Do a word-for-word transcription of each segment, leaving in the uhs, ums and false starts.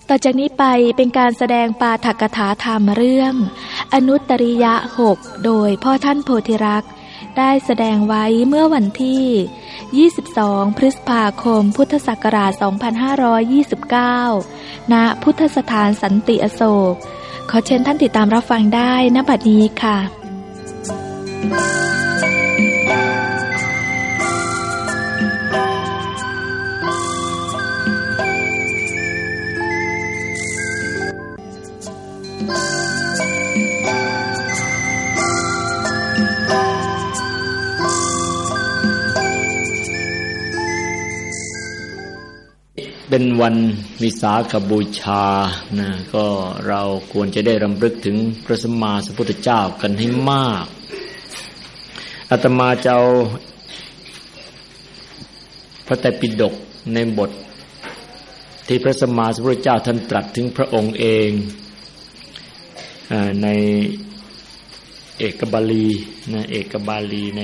ต่อจากนี้ไปเป็นการแสดงปาฐกถาธรรมเรื่องอนุตตริยะหกโดยพ่อท่านโพธิรักษ์ได้แสดงไว้เมื่อวันที่ยี่สิบสองพฤษภาคมพุทธศักราชสองพันห้าร้อยยี่สิบเก้าณพุทธสถานสันติอโศกขอเชิญท่านติดตามรับฟังได้ณบัดนี้ค่ะเป็นวันวิสาขบูชานะก็เราควรจะได้รำลึกถึงพระสัมมาสัมพุทธเจ้ากันให้มากอาตมาจะเอาพระไตรปิฎกในบทที่พระสัมมาสัมพุทธเจ้าท่านตรัสถึงพระองค์เองในเอกบาลีนะเอกบาลีใน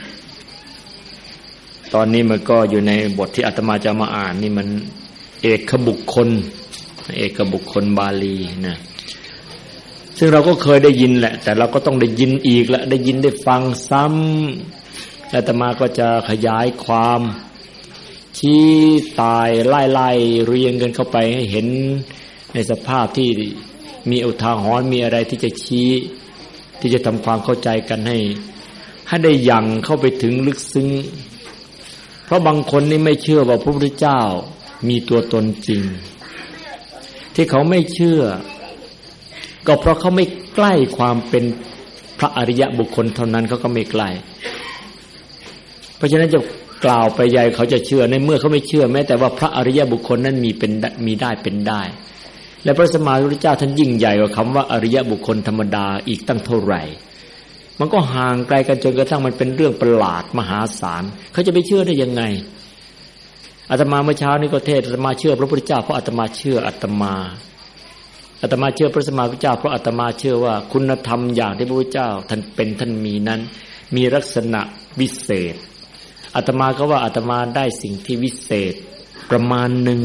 ตอนนี้มันก็อยู่ในบทที่อาตมาจะมาอ่านนี่มันเอกบุคคลเอกบุคคลบาลีนะซึ่งเราก็เคยได้ยินแหละแต่เราก็ต้องได้ยินอีกละได้ยินได้ฟังซ้ำอาตมาก็จะขยายความชี้ตายไล่ๆเรียงกันเข้าไปให้เห็นในสภาพที่มีอุทาหรณ์มีอะไรที่จะชี้ที่จะทำความเข้าใจกันให้ให้ได้ยั่งเข้าไปถึงลึกซึ้งเพราะบางคนนี่ไม่เชื่อว่าพระพุทธเจ้ามีตัวตนจริงที่เขาไม่เชื่อก็เพราะเขาไม่ใกล้ความเป็นพระอริยบุคคลเท่านั้นเขาก็ไม่ใกล้เพราะฉะนั้นจะกล่าวไปใหญ่เขาจะเชื่อในเมื่อเขาไม่เชื่อแม้แต่ว่าพระอริยบุคคลนั้นมีเป็นมีได้เป็นได้และพระสัมมาสัมพุทธเจ้าท่านยิ่งใหญ่กว่าคำว่าอริยบุคคลธรรมดาอีกตั้งเท่าไหร่มันก็ห่างไกลกันจนกระทั่งมันเป็นเรื่องประหลาดมหาศาลเขาจะไปเชื่อได้ยังไงอาตมาเมื่อเช้านี้ก็เทศอาตมาเชื่อพระพุทธเจ้าเพราะอาตมาเชื่ออาตมาอาตมาเชื่อพระสัมมาสัมพุทธเจ้าเพราะอาตมาเชื่อว่าคุณธรรมอย่างที่พระพุทธเจ้าท่านเป็นท่านมีนั้นมีลักษณะวิเศษอาตมาก็ว่าอาตมาได้สิ่งที่วิเศษประมาณหนึ่ง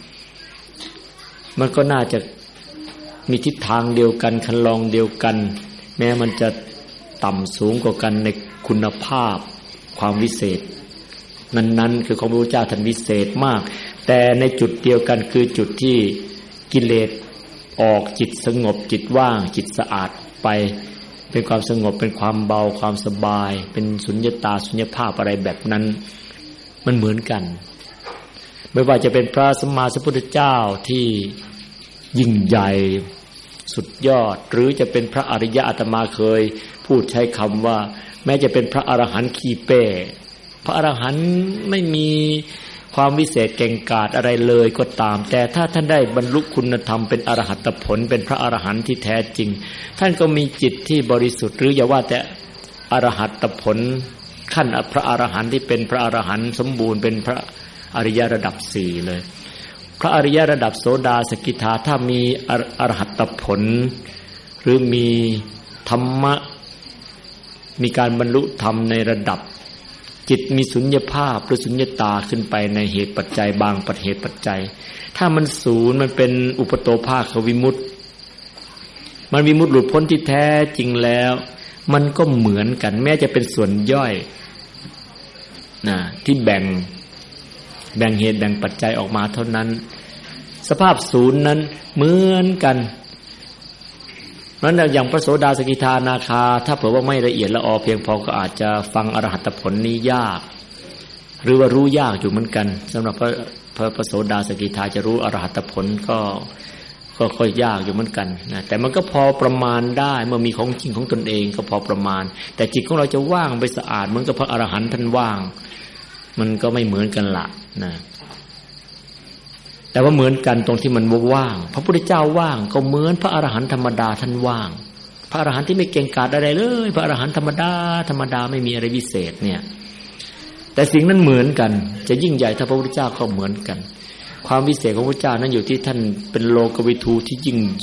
มันก็น่าจะมีทิศทางเดียวกันคันลองเดียวกันแม้มันจะต่ำสูงกว่ากันในคุณภาพความวิเศษนั้นๆคือของพระพุทธเจ้าท่านวิเศษมากแต่ในจุดเดียวกันคือจุดที่กิเลสออกจิตสงบจิตว่างจิตสะอาดไปเป็นความสงบเป็นความเบาความสบายเป็นสุญญตาสุญญภาพอะไรแบบนั้นมันเหมือนกันไม่ว่าจะเป็นพระสัมมาสัมพุทธเจ้าที่ยิ่งใหญ่สุดยอดหรือจะเป็นพระอริยะอาตมาเคยพูดใช้คำว่าแม้จะเป็นพระอรหันต์ขี้เป้พระอรหันต์ไม่มีความวิเศษเก่งกาจอะไรเลยก็ตามแต่ถ้าท่านได้บรรลุคุณธรรมเป็นอรหัตผลเป็นพระอรหันต์ที่แท้จริงท่านก็มีจิตที่บริสุทธิ์หรืออย่าว่าแต่อรหัตผลขั้นพระอรหันต์ที่เป็นพระอรหันต์สมบูรณ์เป็นพระอริยระดับสี่เลยพระอริยระดับโสดาสกิทาถ้ามีอรหัตผลหรือมีธรรมะมีการบรรลุธรรมในระดับจิตมีสุญญภาพหรือสุญญตาขึ้นไปในเหตุปัจจัยบางปัจเหตุปัจจัยถ้ามันศูนย์มันเป็นอุปโตภาควิมุตติมันวิมุตติหลุดพ้นที่แท้จริงแล้วมันก็เหมือนกันแม้จะเป็นส่วนย่อยนะที่แบ่งแบ่งเหตุแบ่งปัจจัยออกมาเท่านั้นสภาพศูนย์นั้นเหมือนกันนั้นอย่างพระโสดาสกิทานาคาถ้าเผื่อว่าไม่ละเอียดละออเพียงพอก็อาจจะฟังอรหัตผลนี้ยากหรือว่ารู้ยากอยู่เหมือนกันสำหรับพระพระพระโสดาสกิทาจะรู้อรหัตผลก็ก็ค่อยยากอยู่เหมือนกันนะแต่มันก็พอประมาณได้เมื่อมีของจริงของตนเองก็พอประมาณแต่จิตของเราจะว่างไปสะอาดเหมือนกับพระอรหันต์ท่านว่างมันก็ไม่เหมือนกันละนะแต่ว่าเหมือนกันตรงที่มันว่างพระพุทธเจ้าว่างก็เหมือนพระอรหันต์ธรรมดาท่านว่างพระอรหันต์ที่ไม่เก่งกาจอะไรเลยพระอรหันต์ธรรมดาธรรมดาไม่มีอะไรพิเศษเนี่ยแต่สิ่งนั้นเหมือนกันจะยิ่งใหญ่ถ้าพระพุทธเจ้าก็เหมือนกันความพิเศษของพระพุทธเจ้านั้นอยู่ที่ท่านเป็นโลกวิทูที่ยิ่ง